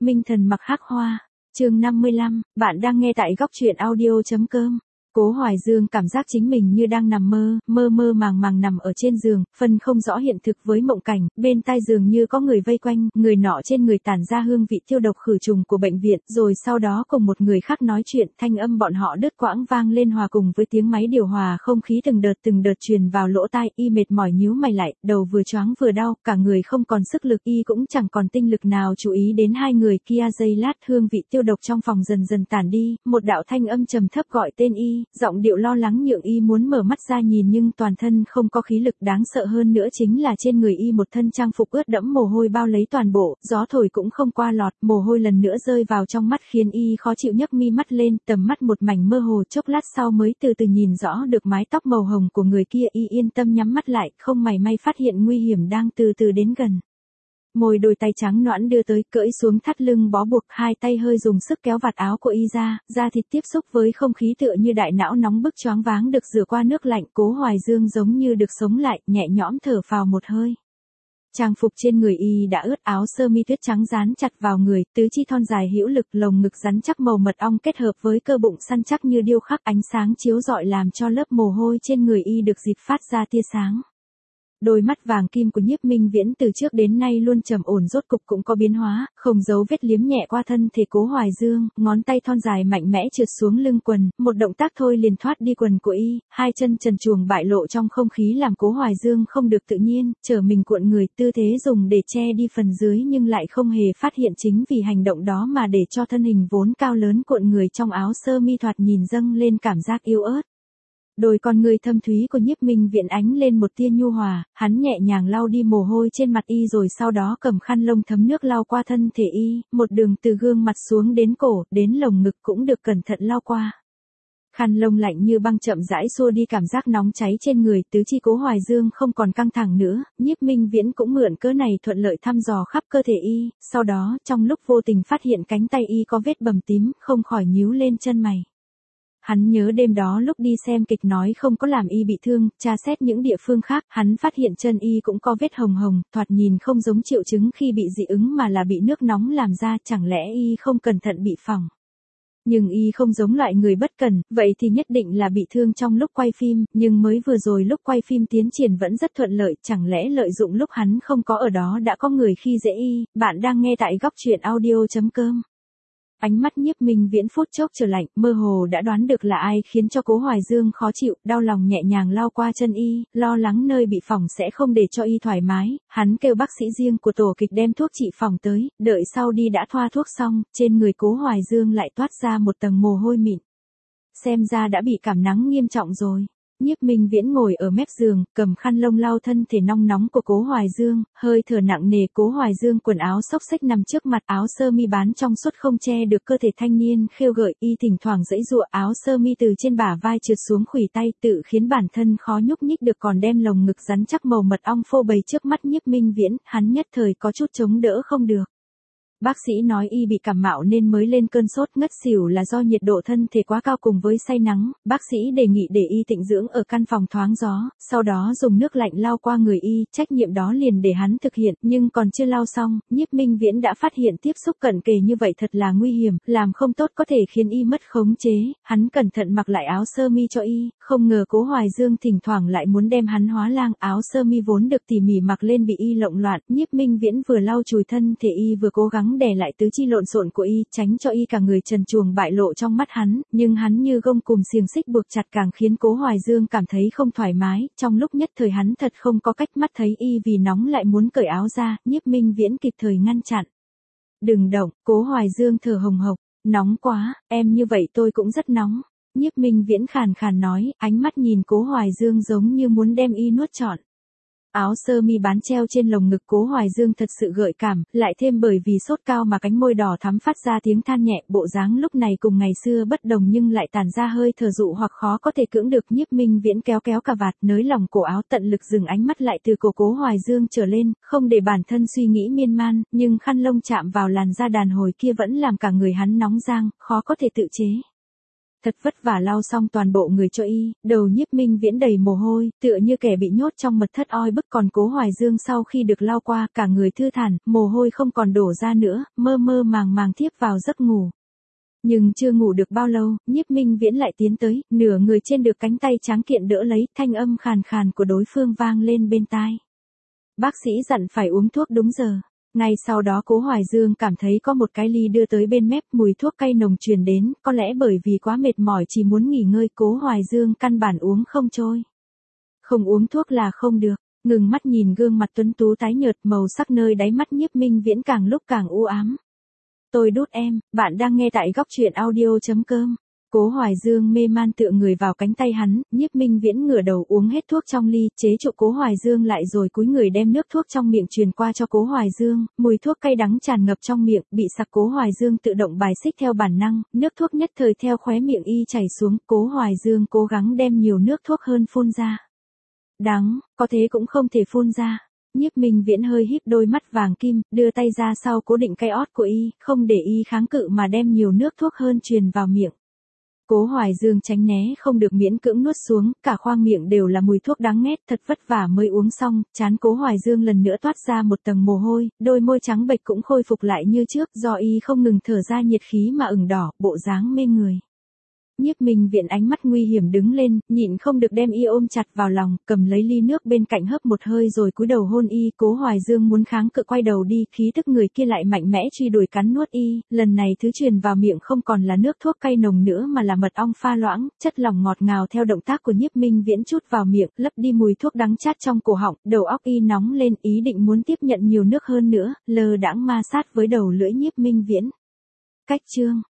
Minh thần mặc hắc hoa. Chương 55, bạn đang nghe tại góc truyện audio.com. Cố Hoài Dương cảm giác chính mình như đang nằm mơ, mơ mơ màng màng nằm ở trên giường, phân không rõ hiện thực với mộng cảnh, bên tai giường như có người vây quanh, người nọ trên người tản ra hương vị tiêu độc khử trùng của bệnh viện, rồi sau đó cùng một người khác nói chuyện, thanh âm bọn họ đứt quãng vang lên hòa cùng với tiếng máy điều hòa không khí từng đợt truyền vào lỗ tai, y mệt mỏi nhíu mày lại, đầu vừa choáng vừa đau, cả người không còn sức lực, y cũng chẳng còn tinh lực nào chú ý đến hai người kia. Giây lát hương vị tiêu độc trong phòng dần dần tản đi, một đạo thanh âm trầm thấp gọi tên y. Giọng điệu lo lắng nhượng y muốn mở mắt ra nhìn nhưng toàn thân không có khí lực, đáng sợ hơn nữa chính là trên người y một thân trang phục ướt đẫm mồ hôi bao lấy toàn bộ, gió thổi cũng không qua lọt, mồ hôi lần nữa rơi vào trong mắt khiến y khó chịu nhấc mi mắt lên, tầm mắt một mảnh mơ hồ, chốc lát sau mới từ từ nhìn rõ được mái tóc màu hồng của người kia. Y yên tâm nhắm mắt lại, không mảy may phát hiện nguy hiểm đang từ từ đến gần. Môi đôi tay trắng nõn đưa tới, cưỡi xuống thắt lưng bó buộc, hai tay hơi dùng sức kéo vạt áo của y ra, da thịt tiếp xúc với không khí tựa như đại não nóng bức choáng váng được rửa qua nước lạnh. Cố Hoài Dương giống như được sống lại, nhẹ nhõm thở phào một hơi. Trang phục trên người y đã ướt, áo sơ mi tuyết trắng dán chặt vào người, tứ chi thon dài hữu lực, lồng ngực rắn chắc màu mật ong kết hợp với cơ bụng săn chắc như điêu khắc, ánh sáng chiếu rọi làm cho lớp mồ hôi trên người y được dịp phát ra tia sáng. Đôi mắt vàng kim của Nhiếp Minh Viễn từ trước đến nay luôn trầm ổn rốt cục cũng có biến hóa, không giấu vết liếm nhẹ qua thân thể Cố Hoài Dương, ngón tay thon dài mạnh mẽ trượt xuống lưng quần, một động tác thôi liền thoát đi quần của y, hai chân trần truồng bại lộ trong không khí làm Cố Hoài Dương không được tự nhiên, trở mình cuộn người, tư thế dùng để che đi phần dưới nhưng lại không hề phát hiện chính vì hành động đó mà để cho thân hình vốn cao lớn cuộn người trong áo sơ mi thoạt nhìn dâng lên cảm giác yếu ớt. Đôi con người thâm thúy của Nhiếp Minh Viễn ánh lên một tia nhu hòa, hắn nhẹ nhàng lau đi mồ hôi trên mặt y rồi sau đó cầm khăn lông thấm nước lau qua thân thể y, một đường từ gương mặt xuống đến cổ, đến lồng ngực cũng được cẩn thận lau qua. Khăn lông lạnh như băng chậm rãi xua đi cảm giác nóng cháy trên người, tứ chi Cố Hoài Dương không còn căng thẳng nữa, Nhiếp Minh Viễn cũng mượn cớ này thuận lợi thăm dò khắp cơ thể y, sau đó trong lúc vô tình phát hiện cánh tay y có vết bầm tím, không khỏi nhíu lên chân mày. Hắn nhớ đêm đó lúc đi xem kịch nói không có làm y bị thương, tra xét những địa phương khác, hắn phát hiện chân y cũng có vết hồng hồng, thoạt nhìn không giống triệu chứng khi bị dị ứng mà là bị nước nóng làm ra, chẳng lẽ y không cẩn thận bị phỏng. Nhưng y không giống loại người bất cẩn, vậy thì nhất định là bị thương trong lúc quay phim, nhưng mới vừa rồi lúc quay phim tiến triển vẫn rất thuận lợi, chẳng lẽ lợi dụng lúc hắn không có ở đó đã có người khi dễ y. Bạn đang nghe tại góc truyện audio.com. Ánh mắt Nhiếp Minh Viễn phút chốc trở lạnh, mơ hồ đã đoán được là ai khiến cho Cố Hoài Dương khó chịu, đau lòng nhẹ nhàng lau qua chân y, lo lắng nơi bị phỏng sẽ không để cho y thoải mái, hắn kêu bác sĩ riêng của tổ kịch đem thuốc trị phỏng tới, đợi sau đi đã thoa thuốc xong, trên người Cố Hoài Dương lại toát ra một tầng mồ hôi mịn. Xem ra đã bị cảm nắng nghiêm trọng rồi. Nhiếp Minh Viễn ngồi ở mép giường, cầm khăn lông lau thân thể nong nóng của Cố Hoài Dương, hơi thở nặng nề. Cố Hoài Dương quần áo xốc xếch nằm trước mặt, áo sơ mi bán trong suốt không che được cơ thể thanh niên khêu gợi, y thỉnh thoảng giãy giụa, áo sơ mi từ trên bả vai trượt xuống khuỷu tay, tự khiến bản thân khó nhúc nhích được, còn đem lồng ngực rắn chắc màu mật ong phô bày trước mắt Nhiếp Minh Viễn, hắn nhất thời có chút chống đỡ không được. Bác sĩ nói y bị cảm mạo nên mới lên cơn sốt ngất xỉu là do nhiệt độ thân thể quá cao cùng với say nắng, bác sĩ đề nghị để y tịnh dưỡng ở căn phòng thoáng gió, sau đó dùng nước lạnh lau qua người y, trách nhiệm đó liền để hắn thực hiện, nhưng còn chưa lau xong, Nhiếp Minh Viễn đã phát hiện tiếp xúc cận kề như vậy thật là nguy hiểm, làm không tốt có thể khiến y mất khống chế, hắn cẩn thận mặc lại áo sơ mi cho y, không ngờ Cố Hoài Dương thỉnh thoảng lại muốn đem hắn hóa lang, áo sơ mi vốn được tỉ mỉ mặc lên bị y lộn loạn, Nhiếp Minh Viễn vừa lau chùi thân thể y vừa cố gắng đè lại tứ chi lộn xộn của y, tránh cho y cả người trần truồng bại lộ trong mắt hắn, nhưng hắn như gông cùm xiềng xích buộc chặt càng khiến Cố Hoài Dương cảm thấy không thoải mái, trong lúc nhất thời hắn thật không có cách, mắt thấy y vì nóng lại muốn cởi áo ra, Nhiếp Minh Viễn kịp thời ngăn chặn. Đừng động, Cố Hoài Dương thở hồng hộc, nóng quá, em như vậy tôi cũng rất nóng. Nhiếp Minh Viễn khàn khàn nói, ánh mắt nhìn Cố Hoài Dương giống như muốn đem y nuốt trọn. Áo sơ mi bán treo trên lồng ngực Cố Hoài Dương thật sự gợi cảm, lại thêm bởi vì sốt cao mà cánh môi đỏ thắm phát ra tiếng than nhẹ, bộ dáng lúc này cùng ngày xưa bất đồng nhưng lại tản ra hơi thở dụ hoặc khó có thể cưỡng được. Nhiếp Minh Viễn kéo kéo cà vạt, nới lòng cổ áo, tận lực dừng ánh mắt lại từ cổ Cố Hoài Dương trở lên, không để bản thân suy nghĩ miên man, nhưng khăn lông chạm vào làn da đàn hồi kia vẫn làm cả người hắn nóng rang, khó có thể tự chế. thật vất vả lau xong toàn bộ người cho y, đầu Nhiếp Minh Viễn đầy mồ hôi, tựa như kẻ bị nhốt trong mật thất oi bức, còn Cố Hoài Dương sau khi được lau qua, cả người thư thản, mồ hôi không còn đổ ra nữa, mơ mơ màng màng thiếp vào giấc ngủ. Nhưng chưa ngủ được bao lâu, Nhiếp Minh Viễn lại tiến tới, nửa người trên được cánh tay tráng kiện đỡ lấy, thanh âm khàn khàn của đối phương vang lên bên tai. Bác sĩ dặn phải uống thuốc đúng giờ. Ngay sau đó Cố Hoài Dương cảm thấy có một cái ly đưa tới bên mép, mùi thuốc cay nồng truyền đến, có lẽ bởi vì quá mệt mỏi chỉ muốn nghỉ ngơi, Cố Hoài Dương căn bản uống không trôi. Không uống thuốc là không được, ngừng mắt nhìn gương mặt tuấn tú tái nhợt, màu sắc nơi đáy mắt Nhiếp Minh Viễn càng lúc càng u ám. Tôi đút em, bạn đang nghe tại góc truyện audio.com. Cố Hoài Dương mê man tựa người vào cánh tay hắn, Nhiếp Minh Viễn ngửa đầu uống hết thuốc trong ly, chế trụ Cố Hoài Dương lại rồi cúi người đem nước thuốc trong miệng truyền qua cho Cố Hoài Dương, mùi thuốc cay đắng tràn ngập trong miệng, bị sặc Cố Hoài Dương tự động bài xích theo bản năng, nước thuốc nhất thời theo khóe miệng y chảy xuống, Cố Hoài Dương cố gắng đem nhiều nước thuốc hơn phun ra. Đắng, có thế cũng không thể phun ra. Nhiếp Minh Viễn hơi híp đôi mắt vàng kim, đưa tay ra sau cố định cái ót của y, không để y kháng cự mà đem nhiều nước thuốc hơn truyền vào miệng. Cố Hoài Dương tránh né không được miễn cưỡng nuốt xuống, cả khoang miệng đều là mùi thuốc đắng nghét, thật vất vả mới uống xong, trán Cố Hoài Dương lần nữa toát ra một tầng mồ hôi, đôi môi trắng bệch cũng khôi phục lại như trước, do y không ngừng thở ra nhiệt khí mà ửng đỏ, bộ dáng mê người. Nhiếp Minh Viễn ánh mắt nguy hiểm đứng lên, nhịn không được đem y ôm chặt vào lòng, cầm lấy ly nước bên cạnh hớp một hơi rồi cúi đầu hôn y. Cố Hoài Dương muốn kháng cự quay đầu đi, khí tức người kia lại mạnh mẽ truy đuổi cắn nuốt y, lần này thứ truyền vào miệng không còn là nước thuốc cay nồng nữa mà là mật ong pha loãng, chất lỏng ngọt ngào theo động tác của Nhiếp Minh Viễn chút vào miệng, lấp đi mùi thuốc đắng chát trong cổ họng, đầu óc y nóng lên, ý định muốn tiếp nhận nhiều nước hơn nữa, lơ đãng ma sát với đầu lưỡi Nhiếp Minh Viễn. Cách chương